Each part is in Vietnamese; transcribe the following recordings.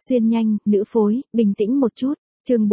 Xuyên nhanh, nữ phối, bình tĩnh một chút. Chương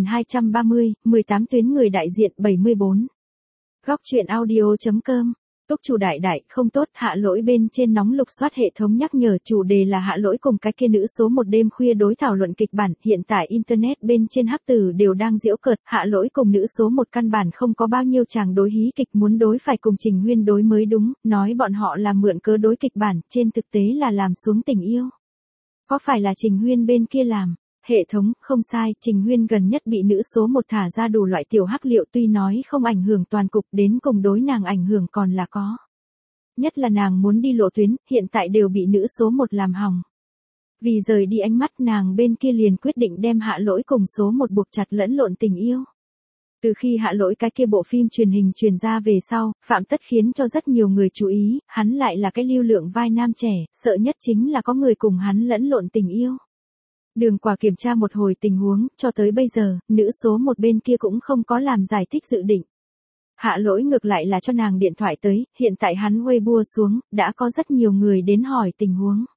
4230, 18 tuyến người đại diện 74. Góc truyện audio.com. Túc chủ đại đại không tốt, hạ lỗi bên trên nóng lục soát hệ thống nhắc nhở chủ đề là hạ lỗi cùng cái kia nữ số một đêm khuya đối thảo luận kịch bản. Hiện tại internet bên trên hắc tử đều đang giễu cợt, hạ lỗi cùng nữ số một căn bản không có bao nhiêu chàng đối hí kịch, muốn đối phải cùng Trình Huyên đối mới đúng, nói bọn họ là mượn cớ đối kịch bản, trên thực tế là làm xuống tình yêu. Có phải là Trình Huyên bên kia làm? Hệ thống, không sai, Trình Huyên gần nhất bị nữ số một thả ra đủ loại tiểu hắc liệu, tuy nói không ảnh hưởng toàn cục, đến cùng đối nàng ảnh hưởng còn là có. Nhất là nàng muốn đi lộ tuyến, hiện tại đều bị nữ số một làm hỏng. Vì rời đi ánh mắt, nàng bên kia liền quyết định đem hạ lỗi cùng số một buộc chặt lẫn lộn tình yêu. Từ khi hạ lỗi cái kia bộ phim truyền hình truyền ra về sau, Phạm Tất khiến cho rất nhiều người chú ý, hắn lại là cái lưu lượng vai nam trẻ, sợ nhất chính là có người cùng hắn lẫn lộn tình yêu. Đường Quả kiểm tra một hồi tình huống, cho tới bây giờ, nữ số một bên kia cũng không có làm giải thích dự định. Hạ lỗi ngược lại là cho nàng điện thoại tới, hiện tại hắn Weibo xuống, đã có rất nhiều người đến hỏi tình huống.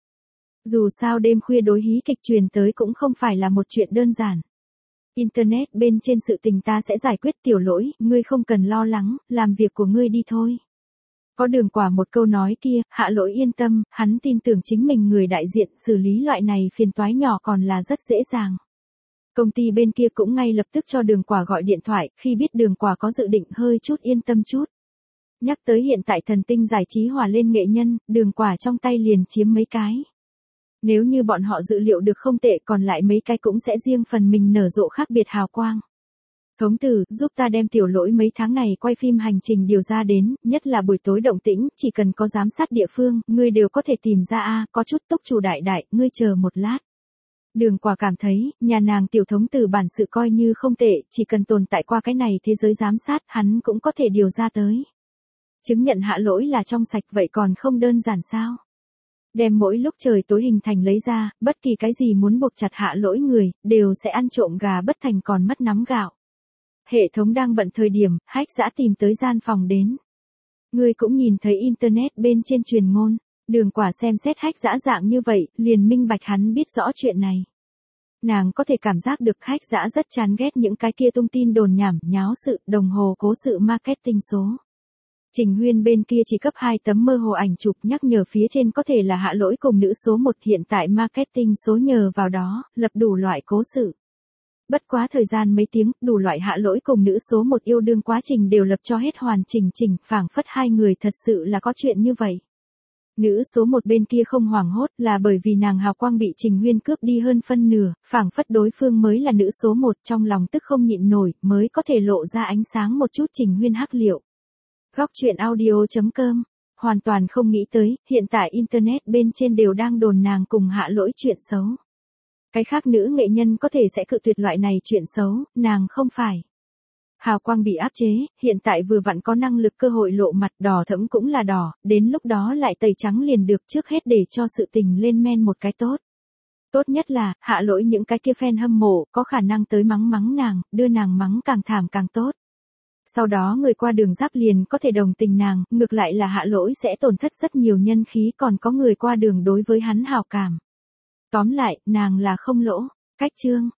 Dù sao đêm khuya đối hí kịch truyền tới cũng không phải là một chuyện đơn giản. Internet bên trên sự tình ta sẽ giải quyết, tiểu lỗi, ngươi không cần lo lắng, làm việc của ngươi đi thôi. Có Đường Quả một câu nói kia, hạ lỗi yên tâm, hắn tin tưởng chính mình người đại diện xử lý loại này phiền toái nhỏ còn là rất dễ dàng. Công ty bên kia cũng ngay lập tức cho Đường Quả gọi điện thoại, khi biết Đường Quả có dự định hơi chút yên tâm chút. Nhắc tới hiện tại thần tinh giải trí hòa lên nghệ nhân, Đường Quả trong tay liền chiếm mấy cái. Nếu như bọn họ dự liệu được không tệ, còn lại mấy cái cũng sẽ riêng phần mình nở rộ khác biệt hào quang. Thống tử, giúp ta đem tiểu lỗi mấy tháng này quay phim hành trình điều ra đến, nhất là buổi tối động tĩnh, chỉ cần có giám sát địa phương, ngươi đều có thể tìm ra a, có chút túc chủ đại đại, ngươi chờ một lát. Đường Quả cảm thấy, nhà nàng tiểu thống tử bản sự coi như không tệ, chỉ cần tồn tại qua cái này thế giới giám sát, hắn cũng có thể điều ra tới. Chứng nhận hạ lỗi là trong sạch, vậy còn không đơn giản sao? Đem mỗi lúc trời tối hình thành lấy ra, bất kỳ cái gì muốn buộc chặt hạ lỗi người, đều sẽ ăn trộm gà bất thành còn mất nắm gạo. Hệ thống đang bận thời điểm, Hách Dã tìm tới gian phòng đến. Ngươi cũng nhìn thấy internet bên trên truyền ngôn. Đường Quả xem xét Hách Dã dạng như vậy, liền minh bạch hắn biết rõ chuyện này. Nàng có thể cảm giác được Hách Dã rất chán ghét những cái kia tung tin đồn nhảm, nháo sự, đồng hồ cố sự marketing số. Trình Huyên bên kia chỉ cấp 2 tấm mơ hồ ảnh chụp, nhắc nhở phía trên có thể là hạ lỗi cùng nữ số 1, hiện tại marketing số nhờ vào đó, lập đủ loại cố sự. Bất quá thời gian mấy tiếng, đủ loại hạ lỗi cùng nữ số 1 yêu đương quá trình đều lập cho hết hoàn chỉnh, phảng phất hai người thật sự là có chuyện như vậy. Nữ số 1 bên kia không hoảng hốt là bởi vì nàng hào quang bị Trình Huyên cướp đi hơn phân nửa, phảng phất đối phương mới là nữ số 1, trong lòng tức không nhịn nổi, mới có thể lộ ra ánh sáng một chút Trình Huyên hắc liệu. Góc truyện audio.com. Hoàn toàn không nghĩ tới, hiện tại internet bên trên đều đang đồn nàng cùng hạ lỗi chuyện xấu. Cái khác nữ nghệ nhân có thể sẽ cự tuyệt loại này chuyện xấu, nàng không phải. Hào quang bị áp chế, hiện tại vừa vặn có năng lực cơ hội lộ mặt, đỏ thẫm cũng là đỏ, đến lúc đó lại tẩy trắng liền được, trước hết để cho sự tình lên men một cái tốt. Tốt nhất là, hạ lỗi những cái kia fan hâm mộ, có khả năng tới mắng nàng, đưa nàng mắng càng thảm càng tốt. Sau đó người qua đường giáp liền có thể đồng tình nàng, ngược lại là hạ lỗi sẽ tổn thất rất nhiều nhân khí, còn có người qua đường đối với hắn hảo cảm. Tóm lại, nàng là không lỗ. Cách chương.